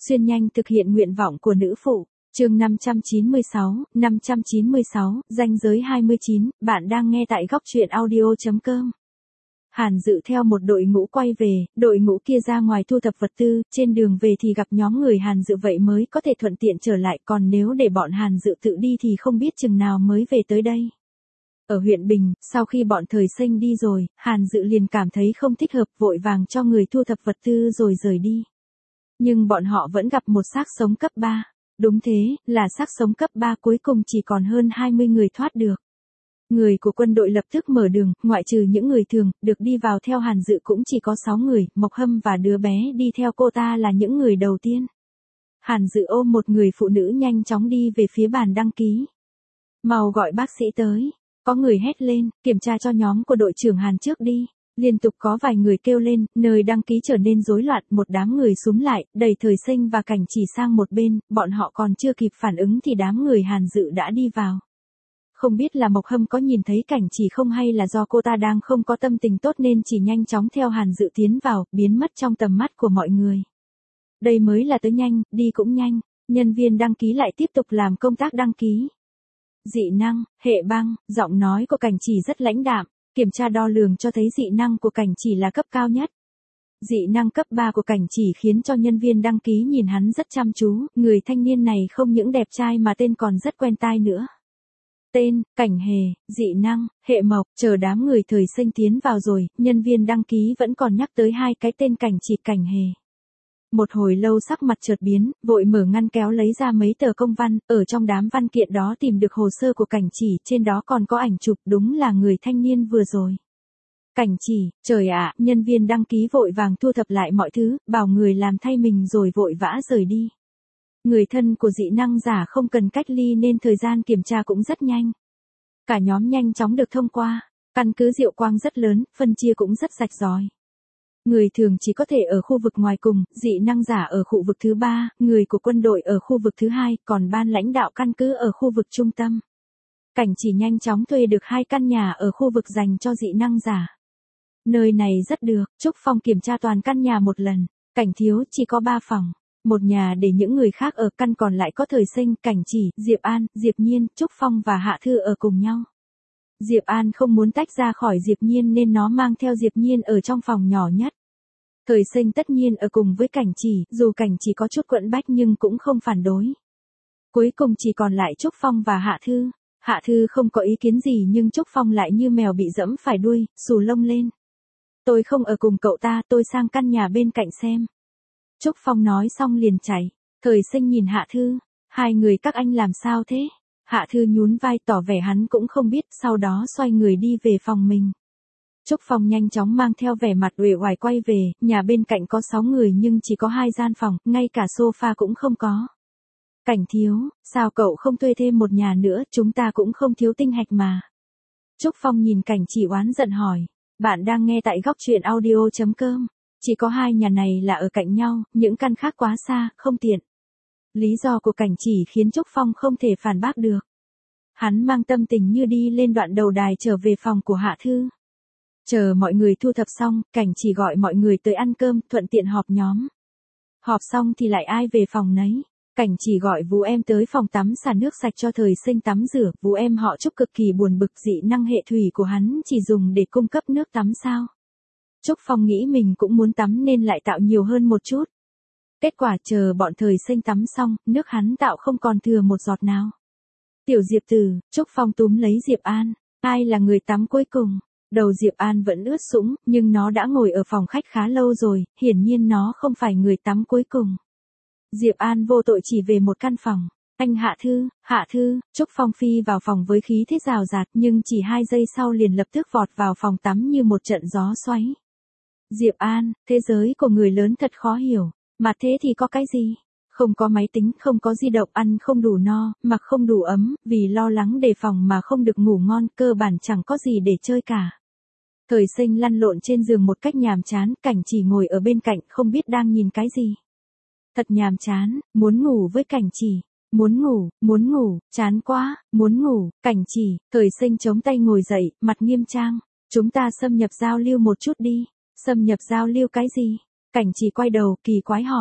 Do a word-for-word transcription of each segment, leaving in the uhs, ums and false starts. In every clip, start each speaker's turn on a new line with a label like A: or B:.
A: Xuyên nhanh thực hiện nguyện vọng của nữ phụ. Chương năm trăm chín mươi sáu, năm trăm chín mươi sáu, ranh giới hai mươi chín, bạn đang nghe tại góc truyện audio chấm com. Hàn Dự theo một đội ngũ quay về, đội ngũ kia ra ngoài thu thập vật tư, trên đường về thì gặp nhóm người Hàn Dự vậy mới có thể thuận tiện trở lại, còn nếu để bọn Hàn Dự tự đi thì không biết chừng nào mới về tới đây. Ở huyện Bình, sau khi bọn Thời Sinh đi rồi, Hàn Dự liền cảm thấy không thích hợp, vội vàng cho người thu thập vật tư rồi rời đi. Nhưng bọn họ vẫn gặp một xác sống cấp ba. Đúng thế, là xác sống cấp ba cuối cùng chỉ còn hơn hai mươi người thoát được. Người của quân đội lập tức mở đường, ngoại trừ những người thường, được đi vào theo Hàn Dự cũng chỉ có sáu người, Mộc Hâm và đứa bé đi theo cô ta là những người đầu tiên. Hàn Dự ôm một người phụ nữ nhanh chóng đi về phía bàn đăng ký. Mau gọi bác sĩ tới. Có người hét lên, kiểm tra cho nhóm của đội trưởng Hàn trước đi. Liên tục có vài người kêu lên, nơi đăng ký trở nên rối loạn, một đám người xúm lại, đẩy Thời Sinh và Cảnh Chỉ sang một bên, bọn họ còn chưa kịp phản ứng thì đám người Hàn Dự đã đi vào. Không biết là Mộc Hâm có nhìn thấy Cảnh Chỉ không hay là do cô ta đang không có tâm tình tốt nên chỉ nhanh chóng theo Hàn Dự tiến vào, biến mất trong tầm mắt của mọi người. Đây mới là tới nhanh, đi cũng nhanh, nhân viên đăng ký lại tiếp tục làm công tác đăng ký. Dị năng, hệ băng, giọng nói của Cảnh Chỉ rất lãnh đạm. Kiểm tra đo lường cho thấy dị năng của Cảnh Chỉ là cấp cao nhất. Dị năng cấp ba của Cảnh Chỉ khiến cho nhân viên đăng ký nhìn hắn rất chăm chú, người thanh niên này không những đẹp trai mà tên còn rất quen tai nữa. Tên, Cảnh Hề, dị năng, hệ mộc, chờ đám người Thời Sinh tiến vào rồi, nhân viên đăng ký vẫn còn nhắc tới hai cái tên Cảnh Chỉ, Cảnh Hề. Một hồi lâu sắc mặt chợt biến, vội mở ngăn kéo lấy ra mấy tờ công văn, ở trong đám văn kiện đó tìm được hồ sơ của Cảnh Chỉ, trên đó còn có ảnh chụp, đúng là người thanh niên vừa rồi. Cảnh Chỉ, trời ạ, nhân viên đăng ký vội vàng thu thập lại mọi thứ, bảo người làm thay mình rồi vội vã rời đi. Người thân của dị năng giả không cần cách ly nên thời gian kiểm tra cũng rất nhanh. Cả nhóm nhanh chóng được thông qua, căn cứ Diệu Quang rất lớn, phân chia cũng rất rạch ròi. Người thường chỉ có thể ở khu vực ngoài cùng, dị năng giả ở khu vực thứ ba, người của quân đội ở khu vực thứ hai, còn ban lãnh đạo căn cứ ở khu vực trung tâm. Cảnh Chỉ nhanh chóng thuê được hai căn nhà ở khu vực dành cho dị năng giả. Nơi này rất được, Trúc Phong kiểm tra toàn căn nhà một lần, Cảnh thiếu chỉ có ba phòng, một nhà để những người khác ở, căn còn lại có Thời Sinh, Cảnh Chỉ, Diệp An, Diệp Nhiên, Trúc Phong và Hạ Thư ở cùng nhau. Diệp An không muốn tách ra khỏi Diệp Nhiên nên nó mang theo Diệp Nhiên ở trong phòng nhỏ nhất. Thời Sinh tất nhiên ở cùng với Cảnh Chỉ, dù Cảnh Chỉ có chút quẫn bách nhưng cũng không phản đối. Cuối cùng chỉ còn lại Trúc Phong và Hạ Thư. Hạ Thư không có ý kiến gì nhưng Trúc Phong lại như mèo bị dẫm phải đuôi, xù lông lên. Tôi không ở cùng cậu ta, tôi sang căn nhà bên cạnh xem. Trúc Phong nói xong liền chạy. Thời Sinh nhìn Hạ Thư, hai người các anh làm sao thế? Hạ Thư nhún vai tỏ vẻ hắn cũng không biết, sau đó xoay người đi về phòng mình. Trúc Phong nhanh chóng mang theo vẻ mặt uể oải quay về, nhà bên cạnh có sáu người nhưng chỉ có hai gian phòng, ngay cả sofa cũng không có. Cảnh thiếu, sao cậu không thuê thêm một nhà nữa, chúng ta cũng không thiếu tinh hạch mà. Trúc Phong nhìn Cảnh Chỉ oán giận hỏi, bạn đang nghe tại góc truyện audio chấm com, chỉ có hai nhà này là ở cạnh nhau, những căn khác quá xa, không tiện. Lý do của Cảnh Chỉ khiến Trúc Phong không thể phản bác được. Hắn mang tâm tình như đi lên đoạn đầu đài trở về phòng của Hạ Thư. Chờ mọi người thu thập xong, Cảnh Chỉ gọi mọi người tới ăn cơm, thuận tiện họp nhóm. Họp xong thì lại ai về phòng nấy. Cảnh Chỉ gọi Vũ Em tới phòng tắm xả nước sạch cho Thời Sinh tắm rửa. Vũ Em họ Trúc cực kỳ buồn bực, dị năng hệ thủy của hắn chỉ dùng để cung cấp nước tắm sao. Trúc Phong nghĩ mình cũng muốn tắm nên lại tạo nhiều hơn một chút. Kết quả chờ bọn Thời Sinh tắm xong, nước hắn tạo không còn thừa một giọt nào. Tiểu Diệp Tử, Trúc Phong túm lấy Diệp An. Ai là người tắm cuối cùng? Đầu Diệp An vẫn ướt sũng, nhưng nó đã ngồi ở phòng khách khá lâu rồi, hiển nhiên nó không phải người tắm cuối cùng. Diệp An vô tội chỉ về một căn phòng. Anh Hạ Thư, Hạ Thư, Trúc Phong phi vào phòng với khí thế rào rạt nhưng chỉ hai giây sau liền lập tức vọt vào phòng tắm như một trận gió xoáy. Diệp An, thế giới của người lớn thật khó hiểu, mà thế thì có cái gì? Không có máy tính, không có di động, ăn không đủ no, mặc không đủ ấm, vì lo lắng đề phòng mà không được ngủ ngon, cơ bản chẳng có gì để chơi cả. Thời Sinh lăn lộn trên giường một cách nhàm chán, Cảnh Chỉ ngồi ở bên cạnh không biết đang nhìn cái gì. Thật nhàm chán, muốn ngủ với Cảnh Chỉ, muốn ngủ, muốn ngủ, chán quá, muốn ngủ, Cảnh Chỉ. Thời Sinh chống tay ngồi dậy, mặt nghiêm trang, chúng ta xâm nhập giao lưu một chút đi. Xâm nhập giao lưu cái gì? Cảnh Chỉ quay đầu kỳ quái hỏi.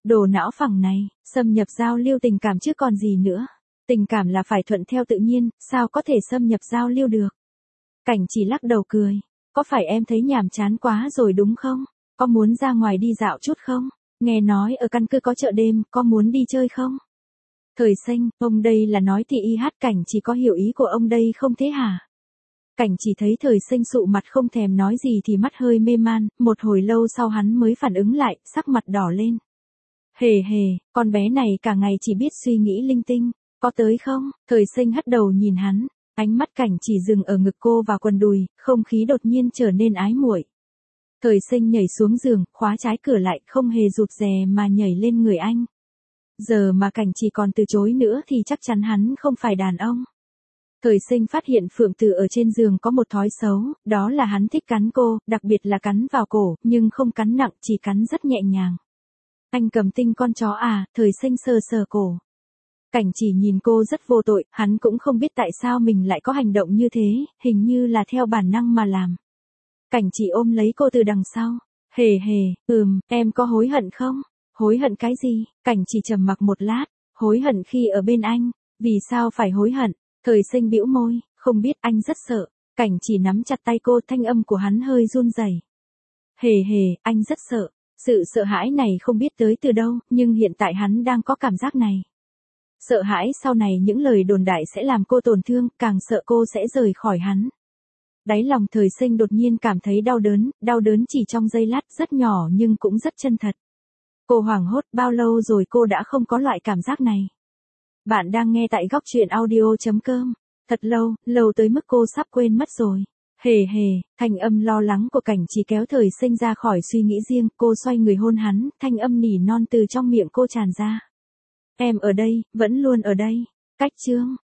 A: Đồ não phẳng này, xâm nhập giao lưu tình cảm chứ còn gì nữa. Tình cảm là phải thuận theo tự nhiên, sao có thể xâm nhập giao lưu được. Cảnh chỉ lắc đầu cười. Có phải em thấy nhàm chán quá rồi đúng không? Có muốn ra ngoài đi dạo chút không? Nghe nói ở căn cứ có chợ đêm, có muốn đi chơi không? Thời Sinh, ông đây là nói thì y hát Cảnh chỉ có hiểu ý của ông đây không thế hả? Cảnh chỉ thấy Thời Sinh sụ mặt không thèm nói gì thì mắt hơi mê man, một hồi lâu sau hắn mới phản ứng lại, sắc mặt đỏ lên. Hề hề, con bé này cả ngày chỉ biết suy nghĩ linh tinh, có tới không? Thời Sinh hất đầu nhìn hắn, ánh mắt Cảnh chỉ dừng ở ngực cô và quần đùi, không khí đột nhiên trở nên ái muội. Thời Sinh nhảy xuống giường, khóa trái cửa lại, không hề rụt rè mà nhảy lên người anh. Giờ mà Cảnh chỉ còn từ chối nữa thì chắc chắn hắn không phải đàn ông. Thời Sinh phát hiện Phượng Tử ở trên giường có một thói xấu, đó là hắn thích cắn cô, đặc biệt là cắn vào cổ, nhưng không cắn nặng, chỉ cắn rất nhẹ nhàng. Anh cầm tinh con chó à? Thời Sinh sờ sờ cổ. Cảnh chỉ nhìn cô rất vô tội, hắn cũng không biết tại sao mình lại có hành động như thế, hình như là theo bản năng mà làm. Cảnh chỉ ôm lấy cô từ đằng sau. Hề hề, ừm, em có hối hận không? Hối hận cái gì? Cảnh chỉ trầm mặc một lát. Hối hận khi ở bên anh. Vì sao phải hối hận? Thời Sinh bĩu môi, không biết, anh rất sợ. Cảnh chỉ nắm chặt tay cô, thanh âm của hắn hơi run rẩy. Hề hề, anh rất sợ. Sự sợ hãi này không biết tới từ đâu, nhưng hiện tại hắn đang có cảm giác này. Sợ hãi sau này những lời đồn đại sẽ làm cô tổn thương, càng sợ cô sẽ rời khỏi hắn. Đáy lòng Thời Sinh đột nhiên cảm thấy đau đớn, đau đớn chỉ trong giây lát, rất nhỏ nhưng cũng rất chân thật. Cô hoảng hốt, bao lâu rồi cô đã không có loại cảm giác này. Bạn đang nghe tại góc truyện audio chấm com. Thật lâu, lâu tới mức cô sắp quên mất rồi. Hề hề, thanh âm lo lắng của Cảnh chỉ kéo Thời Sinh ra khỏi suy nghĩ riêng, cô xoay người hôn hắn, thanh âm nỉ non từ trong miệng cô tràn ra. Em ở đây, vẫn luôn ở đây. Cách chương.